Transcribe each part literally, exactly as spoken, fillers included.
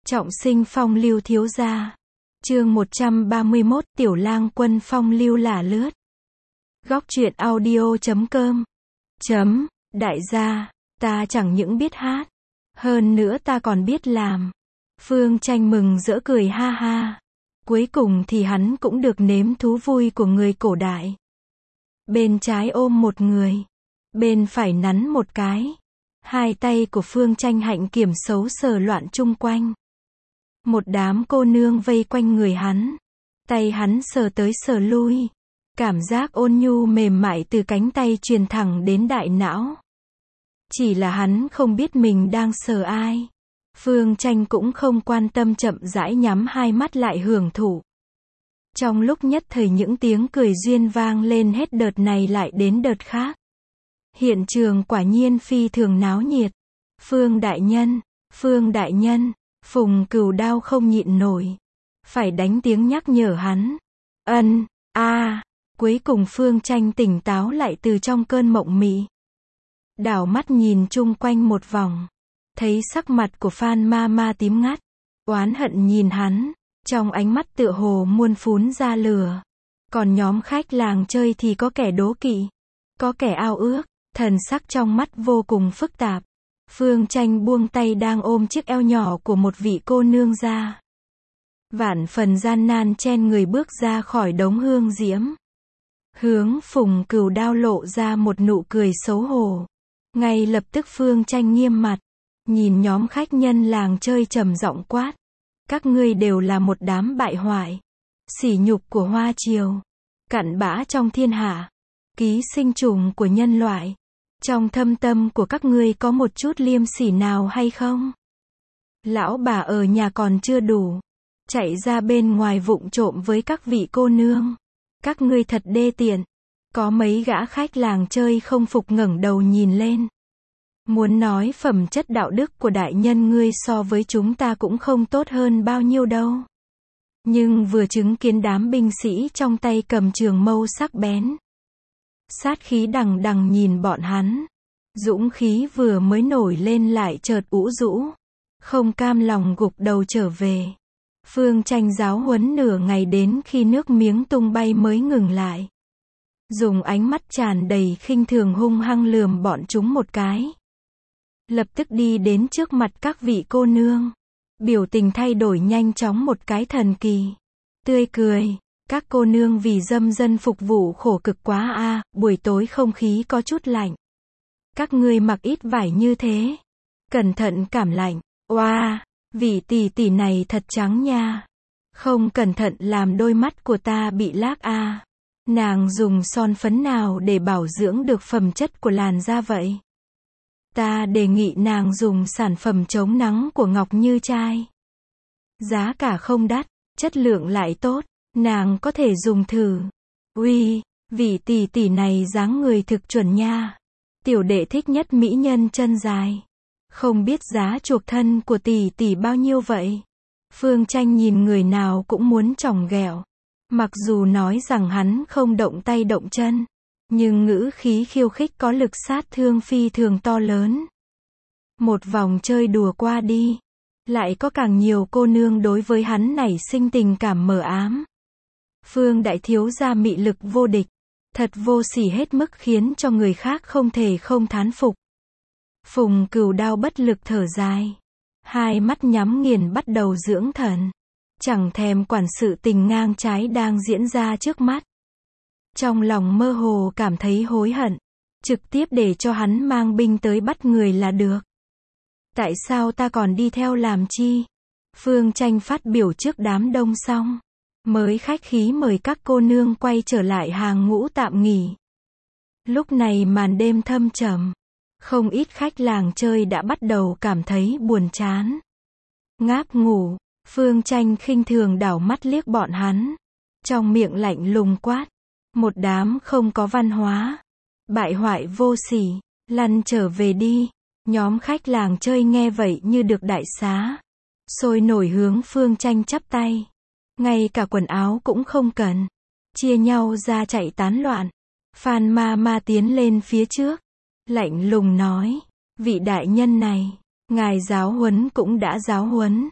Trọng sinh phong lưu thiếu gia. Chương một trăm ba mươi mốt, Tiểu lang quân phong lưu lả lướt. Góc truyện audio chấm com. Chấm, đại gia, ta chẳng những biết hát, hơn nữa ta còn biết làm. Phương Tranh mừng rỡ cười ha ha. Cuối cùng thì hắn cũng được nếm thú vui của người cổ đại. Bên trái ôm một người, bên phải nắn một cái. Hai tay của Phương Tranh hạnh kiểm xấu sờ loạn chung quanh. Một đám cô nương vây quanh người hắn. Tay hắn sờ tới sờ lui. Cảm giác ôn nhu mềm mại từ cánh tay truyền thẳng đến đại não. Chỉ là hắn không biết mình đang sờ ai. Phương Tranh cũng không quan tâm, chậm rãi nhắm hai mắt lại hưởng thụ. Trong lúc nhất thời những tiếng cười duyên vang lên hết đợt này lại đến đợt khác. Hiện trường quả nhiên phi thường náo nhiệt. Phương đại nhân, Phương đại nhân, Phùng Cửu Đao không nhịn nổi. Phải đánh tiếng nhắc nhở hắn. Ân, a. Cuối cùng Phương Tranh tỉnh táo lại từ trong cơn mộng mị. Đảo mắt nhìn chung quanh một vòng. Thấy sắc mặt của Phan Ma Ma tím ngắt. Oán hận nhìn hắn. Trong ánh mắt tựa hồ muôn phún ra lửa. Còn nhóm khách làng chơi thì có kẻ đố kỵ. Có kẻ ao ước. Thần sắc trong mắt vô cùng phức tạp. Phương Tranh buông tay đang ôm chiếc eo nhỏ của một vị cô nương ra. Vạn phần gian nan chen người bước ra khỏi đống hương diễm. Hướng Phùng Cửu Đao lộ ra một nụ cười xấu hổ. Ngay lập tức Phương Tranh nghiêm mặt. Nhìn nhóm khách nhân làng chơi trầm giọng quát. Các ngươi đều là một đám bại hoại. Sỉ nhục của Hoa Triều. Cặn bã trong thiên hạ. Ký sinh trùng của nhân loại. Trong thâm tâm của các ngươi có một chút liêm sỉ nào hay không? Lão bà ở nhà còn chưa đủ. Chạy ra bên ngoài vụng trộm với các vị cô nương. Các ngươi thật đê tiện. Có mấy gã khách làng chơi không phục ngẩng đầu nhìn lên. Muốn nói phẩm chất đạo đức của đại nhân ngươi so với chúng ta cũng không tốt hơn bao nhiêu đâu. Nhưng vừa chứng kiến đám binh sĩ trong tay cầm trường mâu sắc bén. Sát khí đằng đằng nhìn bọn hắn. Dũng khí vừa mới nổi lên lại chợt ủ rũ. Không cam lòng gục đầu trở về. Phương Tranh giáo huấn nửa ngày đến khi nước miếng tung bay mới ngừng lại. Dùng ánh mắt tràn đầy khinh thường hung hăng lườm bọn chúng một cái. Lập tức đi đến trước mặt các vị cô nương. Biểu tình thay đổi nhanh chóng một cái thần kỳ. Tươi cười. Các cô nương vì dâm dân phục vụ khổ cực quá a, à, buổi tối không khí có chút lạnh. Các ngươi mặc ít vải như thế. Cẩn thận cảm lạnh. Oa, wow, vị tỷ tỷ này thật trắng nha. Không cẩn thận làm đôi mắt của ta bị lác a. À. Nàng dùng son phấn nào để bảo dưỡng được phẩm chất của làn da vậy? Ta đề nghị nàng dùng sản phẩm chống nắng của Ngọc Như Trai. Giá cả không đắt, chất lượng lại tốt. Nàng có thể dùng thử. Uy, vị tỷ tỷ này dáng người thực chuẩn nha. Tiểu đệ thích nhất mỹ nhân chân dài. Không biết giá chuộc thân của tỷ tỷ bao nhiêu vậy? Phương Tranh nhìn người nào cũng muốn chỏng ghẹo. Mặc dù nói rằng hắn không động tay động chân, nhưng ngữ khí khiêu khích có lực sát thương phi thường to lớn. Một vòng chơi đùa qua đi, lại có càng nhiều cô nương đối với hắn nảy sinh tình cảm mờ ám. Phương đại thiếu gia mị lực vô địch, thật vô sỉ hết mức khiến cho người khác không thể không thán phục. Phùng Cửu Đao bất lực thở dài, hai mắt nhắm nghiền bắt đầu dưỡng thần, chẳng thèm quản sự tình ngang trái đang diễn ra trước mắt. Trong lòng mơ hồ cảm thấy hối hận, trực tiếp để cho hắn mang binh tới bắt người là được. Tại sao ta còn đi theo làm chi? Phương Tranh phát biểu trước đám đông xong, mới khách khí mời các cô nương quay trở lại hàng ngũ tạm nghỉ. Lúc này màn đêm thâm trầm, không ít khách làng chơi đã bắt đầu cảm thấy buồn chán. Ngáp ngủ, Phương Tranh khinh thường đảo mắt liếc bọn hắn, trong miệng lạnh lùng quát. Một đám không có văn hóa, bại hoại vô sỉ, lăn trở về đi. Nhóm khách làng chơi nghe vậy như được đại xá, sôi nổi hướng Phương Tranh chắp tay. Ngay cả quần áo cũng không cần, chia nhau ra chạy tán loạn. Phan Ma Ma tiến lên phía trước, lạnh lùng nói, vị đại nhân này, ngài giáo huấn cũng đã giáo huấn,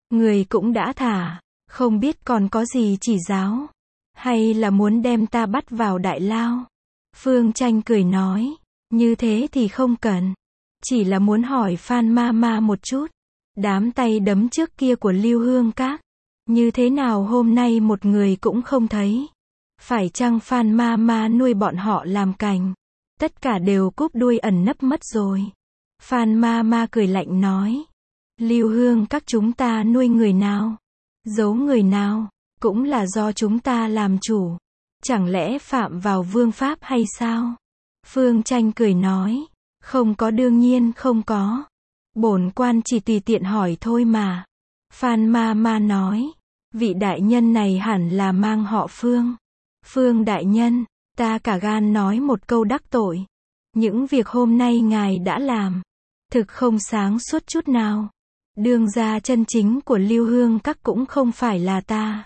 Người cũng đã thả, không biết còn có gì chỉ giáo. Hay là muốn đem ta bắt vào đại lao? Phương Tranh cười nói, như thế thì không cần. Chỉ là muốn hỏi Phan ma ma một chút. Đám tay đấm trước kia của Lưu Hương Các. Như thế nào hôm nay một người cũng không thấy. Phải chăng Phan ma ma nuôi bọn họ làm cành? Tất cả đều cúp đuôi ẩn nấp mất rồi. Phan ma ma cười lạnh nói. Lưu Hương Các chúng ta nuôi người nào? Giấu người nào? Cũng là do chúng ta làm chủ. Chẳng lẽ phạm vào vương pháp hay sao? Phương Tranh cười nói. Không có, đương nhiên không có. Bổn quan chỉ tùy tiện hỏi thôi mà. Phan ma ma nói. Vị đại nhân này hẳn là mang họ Phương. Phương đại nhân, ta cả gan nói một câu đắc tội. Những việc hôm nay ngài đã làm, thực không sáng suốt chút nào. Đương gia chân chính của Lưu Hương Các cũng không phải là ta.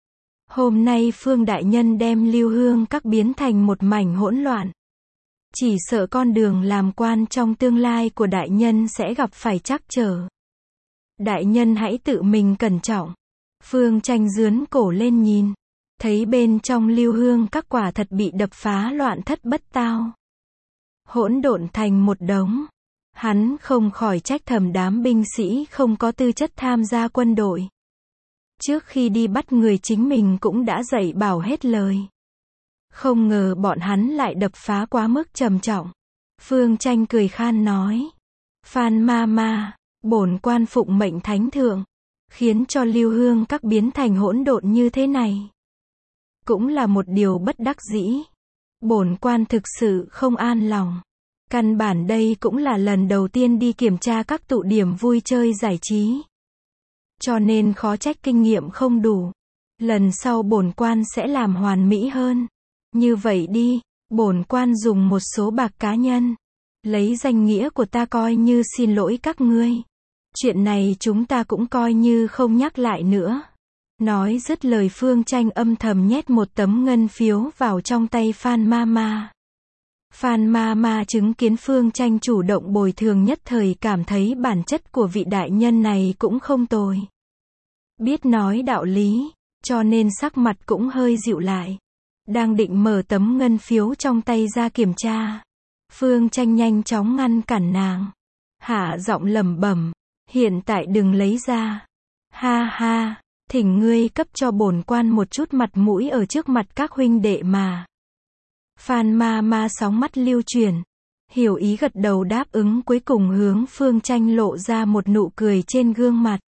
Hôm nay Phương đại nhân đem Lưu Hương Các biến thành một mảnh hỗn loạn. Chỉ sợ con đường làm quan trong tương lai của đại nhân sẽ gặp phải trắc trở. Đại nhân hãy tự mình cẩn trọng. Phương Tranh dướn cổ lên nhìn. Thấy bên trong Lưu Hương Các quả thật bị đập phá loạn thất bất tao. Hỗn độn thành một đống. Hắn không khỏi trách thầm đám binh sĩ không có tư chất tham gia quân đội. Trước khi đi bắt người chính mình cũng đã dạy bảo hết lời. Không ngờ bọn hắn lại đập phá quá mức trầm trọng. Phương Tranh cười khan nói. Phan ma ma, bổn quan phụng mệnh thánh thượng. Khiến cho Lưu Hương Các biến thành hỗn độn như thế này. Cũng là một điều bất đắc dĩ. Bổn quan thực sự không an lòng. Căn bản đây cũng là lần đầu tiên đi kiểm tra các tụ điểm vui chơi giải trí. Cho nên khó trách kinh nghiệm không đủ. Lần sau bổn quan sẽ làm hoàn mỹ hơn. Như vậy đi, bổn quan dùng một số bạc cá nhân. Lấy danh nghĩa của ta coi như xin lỗi các ngươi. Chuyện này chúng ta cũng coi như không nhắc lại nữa. Nói dứt lời Phương Tranh âm thầm nhét một tấm ngân phiếu vào trong tay Phan ma ma. Phan ma ma chứng kiến Phương Tranh chủ động bồi thường nhất thời cảm thấy bản chất của vị đại nhân này cũng không tồi. Biết nói đạo lý, cho nên sắc mặt cũng hơi dịu lại. Đang định mở tấm ngân phiếu trong tay ra kiểm tra. Phương Tranh nhanh chóng ngăn cản nàng. Hạ giọng lẩm bẩm, hiện tại đừng lấy ra. Ha ha, thỉnh ngươi cấp cho bổn quan một chút mặt mũi ở trước mặt các huynh đệ mà. Phan ma ma sóng mắt lưu chuyển. Hiểu ý gật đầu đáp ứng, cuối cùng hướng Phương Tranh lộ ra một nụ cười trên gương mặt.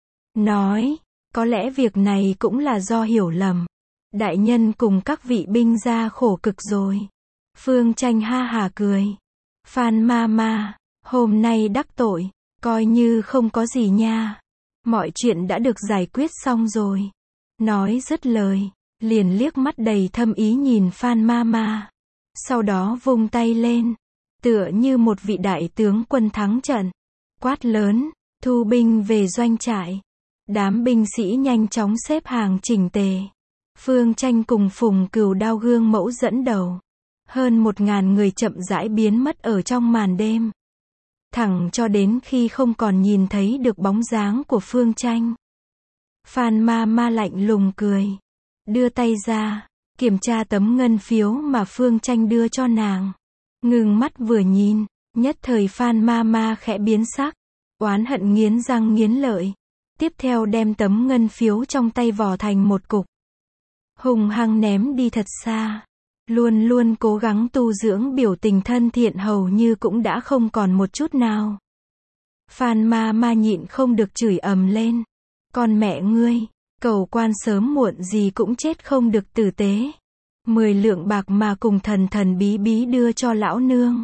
Nói, có lẽ việc này cũng là do hiểu lầm. Đại nhân cùng các vị binh gia khổ cực rồi. Phương Tranh ha hà cười. Phan ma ma, hôm nay đắc tội, coi như không có gì nha. Mọi chuyện đã được giải quyết xong rồi. Nói dứt lời, liền liếc mắt đầy thâm ý nhìn Phan ma ma. Sau đó vung tay lên, tựa như một vị đại tướng quân thắng trận. Quát lớn, thu binh về doanh trại. Đám binh sĩ nhanh chóng xếp hàng chỉnh tề. Phương Tranh cùng Phùng Cửu Đao gương mẫu dẫn đầu. Hơn một ngàn người chậm rãi biến mất ở trong màn đêm. Thẳng cho đến khi không còn nhìn thấy được bóng dáng của Phương Tranh. Phan ma ma lạnh lùng cười. Đưa tay ra, kiểm tra tấm ngân phiếu mà Phương Tranh đưa cho nàng. Ngừng mắt vừa nhìn, nhất thời Phan ma ma khẽ biến sắc. Oán hận nghiến răng nghiến lợi. Tiếp theo đem tấm ngân phiếu trong tay vò thành một cục. Hùng hăng ném đi thật xa. Luôn luôn cố gắng tu dưỡng biểu tình thân thiện hầu như cũng đã không còn một chút nào. Phan ma ma nhịn không được chửi ầm lên. Con mẹ ngươi, cầu quan sớm muộn gì cũng chết không được tử tế. Mười lượng bạc mà cùng thần thần bí bí đưa cho lão nương.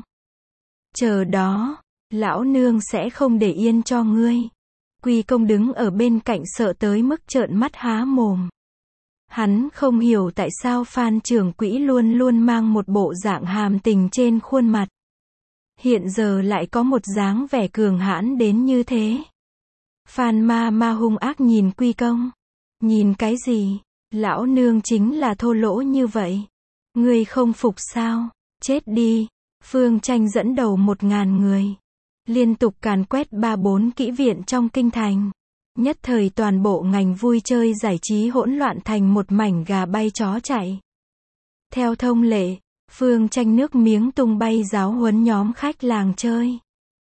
Chờ đó, lão nương sẽ không để yên cho ngươi. Quy Công đứng ở bên cạnh sợ tới mức trợn mắt há mồm. Hắn không hiểu tại sao Phan trưởng quỹ luôn luôn mang một bộ dạng hàm tình trên khuôn mặt. Hiện giờ lại có một dáng vẻ cường hãn đến như thế. Phan ma ma hung ác nhìn Quy Công. Nhìn cái gì? Lão nương chính là thô lỗ như vậy. Ngươi không phục sao? Chết đi. Phương Tranh dẫn đầu một ngàn người. Liên tục càn quét ba bốn kỹ viện trong kinh thành. Nhất thời toàn bộ ngành vui chơi giải trí hỗn loạn thành một mảnh gà bay chó chạy. Theo thông lệ, Phương Tranh nước miếng tung bay giáo huấn nhóm khách làng chơi.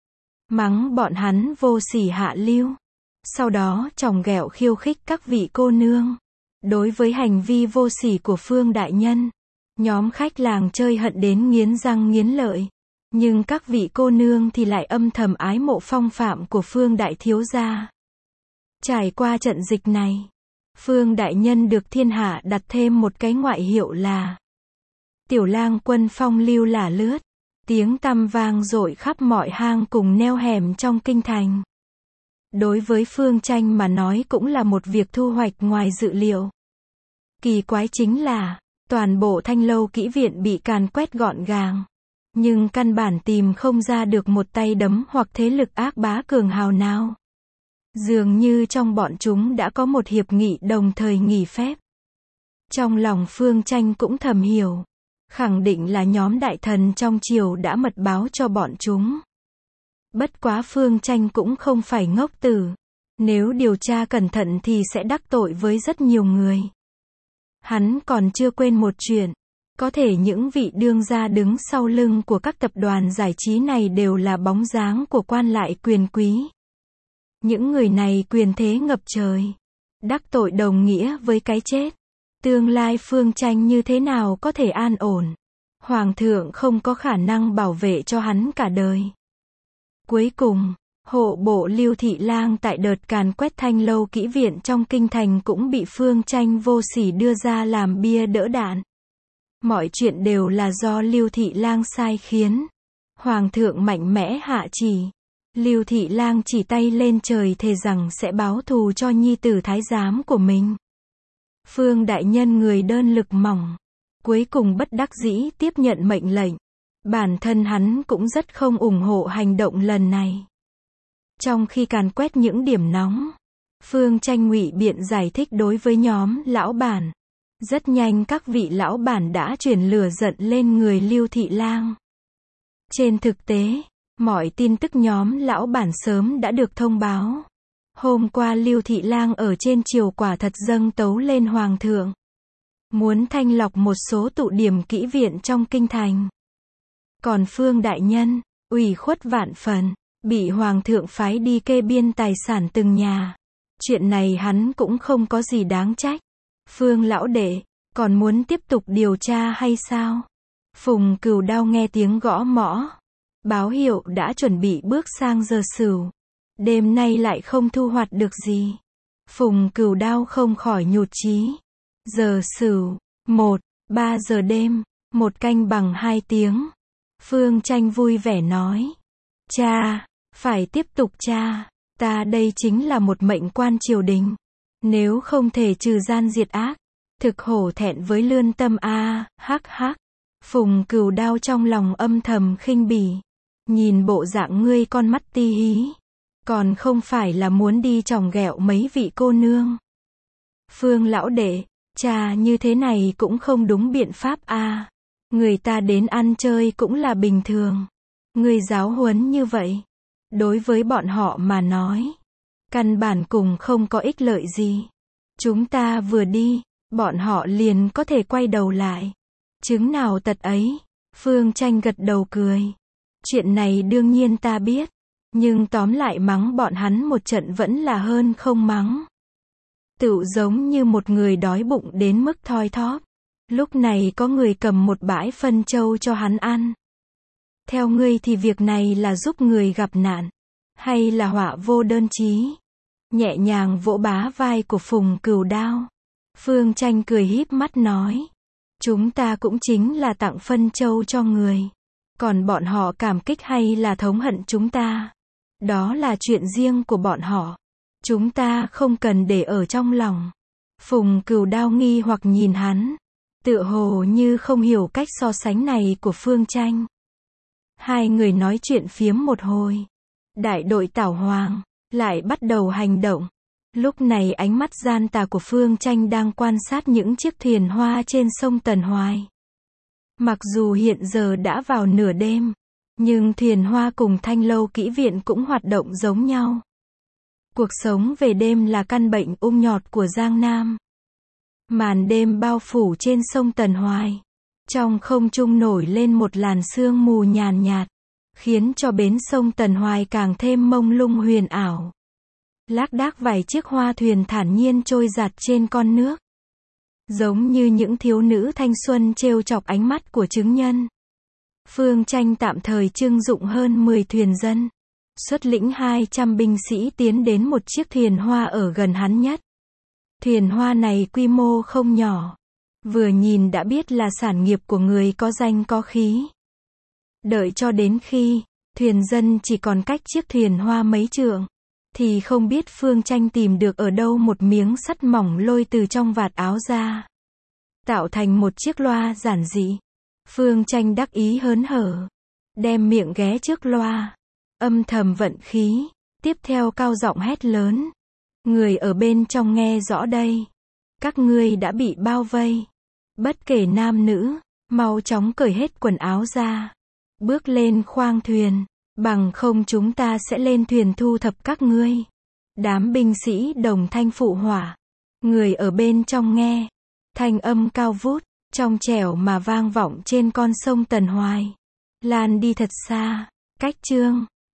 Mắng bọn hắn vô sỉ hạ lưu. Sau đó chòng ghẹo khiêu khích các vị cô nương. Đối với hành vi vô sỉ của Phương đại nhân, nhóm khách làng chơi hận đến nghiến răng nghiến lợi. Nhưng các vị cô nương thì lại âm thầm ái mộ phong phạm của Phương đại thiếu gia. Trải qua trận dịch này, Phương đại nhân được thiên hạ đặt thêm một cái ngoại hiệu là Tiểu Lang Quân phong lưu lả lướt. Tiếng tăm vang dội khắp mọi hang cùng neo hẻm trong kinh thành. Đối với Phương Tranh mà nói cũng là một việc thu hoạch ngoài dự liệu. Kỳ quái chính là, toàn bộ Thanh Lâu Kỹ Viện bị càn quét gọn gàng. Nhưng căn bản tìm không ra được một tay đấm hoặc thế lực ác bá cường hào nào. Dường như trong bọn chúng đã có một hiệp nghị đồng thời nghỉ phép. Trong lòng Phương Tranh cũng thầm hiểu. Khẳng định là nhóm đại thần trong triều đã mật báo cho bọn chúng. Bất quá Phương Tranh cũng không phải ngốc tử. Nếu điều tra cẩn thận thì sẽ đắc tội với rất nhiều người. Hắn còn chưa quên một chuyện. Có thể những vị đương gia đứng sau lưng của các tập đoàn giải trí này đều là bóng dáng của quan lại quyền quý. Những người này quyền thế ngập trời. Đắc tội đồng nghĩa với cái chết. Tương lai Phương Tranh như thế nào có thể an ổn. Hoàng thượng không có khả năng bảo vệ cho hắn cả đời. Cuối cùng, hộ bộ Lưu Thị Lang tại đợt càn quét Thanh Lâu Kỹ Viện trong kinh thành cũng bị Phương Tranh vô sỉ đưa ra làm bia đỡ đạn. Mọi chuyện đều là do Lưu Thị Lang sai khiến. Hoàng thượng mạnh mẽ hạ chỉ. Lưu Thị Lang chỉ tay lên trời thề rằng sẽ báo thù cho nhi tử thái giám của mình. Phương đại nhân người đơn lực mỏng. Cuối cùng bất đắc dĩ tiếp nhận mệnh lệnh. Bản thân hắn cũng rất không ủng hộ hành động lần này. Trong khi càn quét những điểm nóng, Phương Tranh ngụy biện giải thích đối với nhóm lão bản. Rất nhanh các vị lão bản đã chuyển lửa giận lên người Lưu Thị Lang. Trên thực tế, mọi tin tức nhóm lão bản sớm đã được thông báo. Hôm qua Lưu Thị Lang ở trên triều quả thật dâng tấu lên Hoàng thượng. Muốn thanh lọc một số tụ điểm kỹ viện trong kinh thành. Còn Phương đại nhân, ủy khuất vạn phần, bị Hoàng thượng phái đi kê biên tài sản từng nhà. Chuyện này hắn cũng không có gì đáng trách. Phương lão đệ, còn muốn tiếp tục điều tra hay sao? Phùng Cửu Đao nghe tiếng gõ mõ. Báo hiệu đã chuẩn bị bước sang giờ sửu. Đêm nay lại không thu hoạch được gì. Phùng Cửu Đao không khỏi nhụt chí. Giờ sửu, một, ba giờ đêm, một canh bằng hai tiếng. Phương Tranh vui vẻ nói. Cha, phải tiếp tục cha. Ta đây chính là một mệnh quan triều đình. Nếu không thể trừ gian diệt ác, thực hổ thẹn với lương tâm a, hắc hắc. Phùng Cửu Đao trong lòng âm thầm khinh bỉ. Nhìn bộ dạng ngươi con mắt ti hí. Còn không phải là muốn đi chòng ghẹo mấy vị cô nương. Phương lão đệ, cha như thế này cũng không đúng biện pháp a. Người ta đến ăn chơi cũng là bình thường. Ngươi giáo huấn như vậy. Đối với bọn họ mà nói. Căn bản cùng không có ích lợi gì. Chúng ta vừa đi, bọn họ liền có thể quay đầu lại. Chứng nào tật ấy. Phương Tranh gật đầu cười. Chuyện này đương nhiên ta biết. Nhưng tóm lại mắng bọn hắn một trận vẫn là hơn không mắng. Tựu giống như một người đói bụng đến mức thoi thóp. Lúc này có người cầm một bãi phân châu cho hắn ăn. Theo ngươi thì việc này là giúp người gặp nạn, hay là họa vô đơn chí? Nhẹ nhàng vỗ bá vai của Phùng Cửu Đao. Phương Tranh cười híp mắt nói. Chúng ta cũng chính là tặng phân châu cho người. Còn bọn họ cảm kích hay là thống hận chúng ta? Đó là chuyện riêng của bọn họ. Chúng ta không cần để ở trong lòng. Phùng Cửu Đao nghi hoặc nhìn hắn. Tựa hồ như không hiểu cách so sánh này của Phương Tranh. Hai người nói chuyện phiếm một hồi. Đại đội Tảo Hoàng lại bắt đầu hành động. Lúc này ánh mắt gian tà của Phương Tranh đang quan sát những chiếc thuyền hoa trên sông Tần Hoài. Mặc dù hiện giờ đã vào nửa đêm, nhưng thuyền hoa cùng Thanh Lâu Kỹ Viện cũng hoạt động giống nhau. Cuộc sống về đêm là căn bệnh ung nhọt của Giang Nam. Màn đêm bao phủ trên sông Tần Hoài. Trong không trung nổi lên một làn sương mù nhàn nhạt, khiến cho bến sông Tần Hoài càng thêm mông lung huyền ảo. Lác đác vài chiếc hoa thuyền thản nhiên trôi giạt trên con nước. Giống như những thiếu nữ thanh xuân trêu chọc ánh mắt của chứng nhân. Phương Tranh tạm thời trưng dụng hơn mười thuyền dân, xuất lĩnh hai trăm binh sĩ tiến đến một chiếc thuyền hoa ở gần hắn nhất. Thuyền hoa này quy mô không nhỏ, vừa nhìn đã biết là sản nghiệp của người có danh có khí. Đợi cho đến khi thuyền dân chỉ còn cách chiếc thuyền hoa mấy trượng, thì không biết Phương Tranh tìm được ở đâu một miếng sắt mỏng lôi từ trong vạt áo ra, tạo thành một chiếc loa giản dị. Phương Tranh đắc ý hớn hở, đem miệng ghé trước loa, âm thầm vận khí, tiếp theo cao giọng hét lớn. Người ở bên trong nghe rõ đây. Các ngươi đã bị bao vây. Bất kể nam nữ, mau chóng cởi hết quần áo ra. Bước lên khoang thuyền, bằng không chúng ta sẽ lên thuyền thu thập các ngươi. Đám binh sĩ đồng thanh phụ hỏa. Người ở bên trong nghe, thanh âm cao vút, trong trẻo mà vang vọng trên con sông Tần Hoài, lan đi thật xa. Cách chương